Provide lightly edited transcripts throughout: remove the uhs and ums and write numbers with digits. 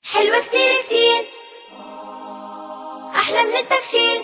حلوة كتير كتير، أحلى من التكشير.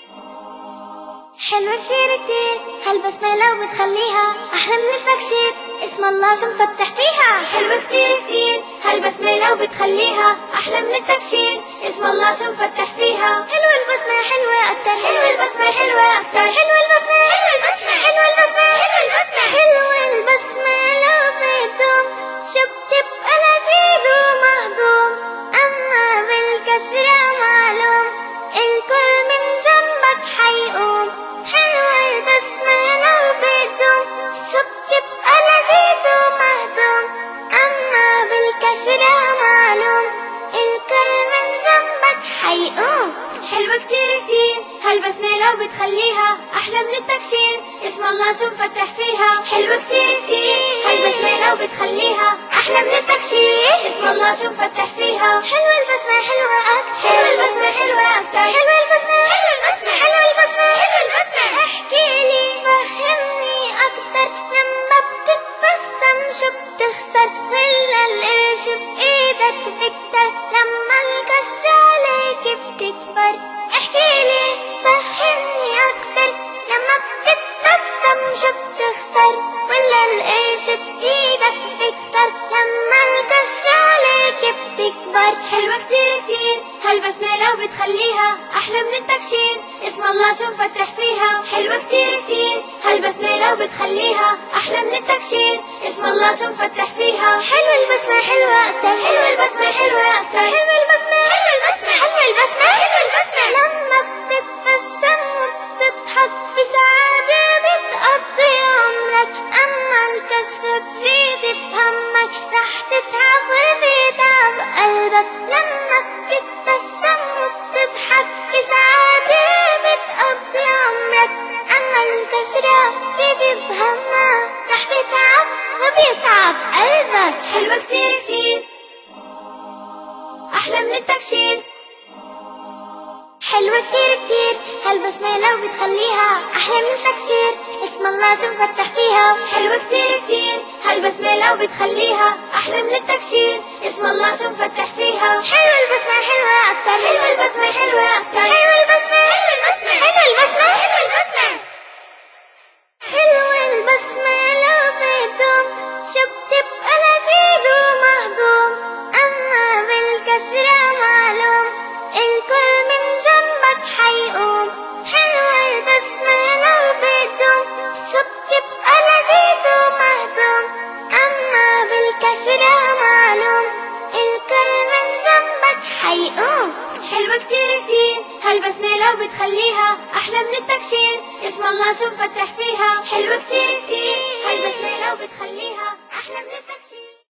حلوة كتير كتير، هالبسمة لو بتخليها أحلى من التكشير، اسم الله شو مفتح فيها. حلوة كتير كتير، هالبسمة لو بتخليها أحلى من التكشير، اسم الله شو مفتح فيها. حلوة البسمة حلوة أكتر، حلوة البسمة حلوة أكتر، حلوة البسمة، حلوة البسمة، حلوة البسمة، حلوة البسمة، حلوة البسمة لو بتدوم شو بتبقى لذيذ ومهضوم، أما بالكسرة معلوم الكل من جنبك حيقوم. حلوة البسمة لو بتدوم شو بتبقى لذيذ ومهضوم، أما بالكسرة معلوم الكل من جنبك حيقوم. حلوة كتير كتير، هالبسمة لو بتخليها أحلى من التكشير، اسم الله شو مفتح فيها. حلوة كتير كتير، هالبسمة لو بتخليها أحلى من التكشير، اسم الله شو مفتح فيها. حلوة البسمة حلوة أكتر، حلوة البسمة حلوة أكتر، حلوة البسمة، حلوة البسمة، حلوة البسمة، حلوة البسمة. احكيلي فهمني أكتر، لما بتتبسم شو بتخسر، ولا القرش بإيدك بكتر لما الكسرة عليك بتكبر. احكيلي فهمني أكتر، لما بتتبسم شو بتخسر، ولا القرش بإيدك بكتر لما الكسرة عليك بتكبر. حلوة كتير كتير، هالبسمة لو بتخليها أحلى من التكشير، اسم الله شو مفتح فيها. حلوة كتير كتير، هالبسمة لو بتخليها أحلى من التكشير، اسم الله شو مفتح فيها. حلوة البسمة حلوة أكتر، حلوة البسمة حلوة أكتر، حلوة البسمة، حلوة البسمة، حلوة البسمة، حلوة البسمة. لما بتتبسم وبتضحك بسعادة بتقضي عمرك، أما الكسرة تزيد بهمك رح تتعب وبيتعب قلبك. لما بتتبسم وبتضحك بسعادة بتقضي عمرك، أما الكسرة تزيد بهمك رح تتعب وبيتعب قلبك. حلوة كتير كتير، أحلى من التكشير. حلوة كتير كتير، هالبسمة لو بتخليها أحلى من التكسير، اسم الله شو مفتح فيها. حلوة كتير كتير، هالبسمة لو بتخليها أحلى من التكشير، اسم الله شو مفتح فيها. حلوة البسمة حلوة أكتر، حلوة البسمة حلوة أكتر، حلوة البسمة، حلوة البسمة، حلوة البسمة، حلوة البسمة. حلوة البسمة لو بتدوم شو بتبقى لذيذ ومهضوم، أما بالكسرة معلوم الكل من جنبك حيقوم. حلوة البسمة لو بتدوم شو بتبقى لذيذ ومهضوم، أما بالكسرة معلوم الكل من جنبك حيقوم. حلوة كتير كتير، هالبسمة لو بتخليها أحلى من التكشير، اسم الله شو مفتح فيها. حلوة كتير كتير، هالبسمة لو بتخليها أحلى من التكشير.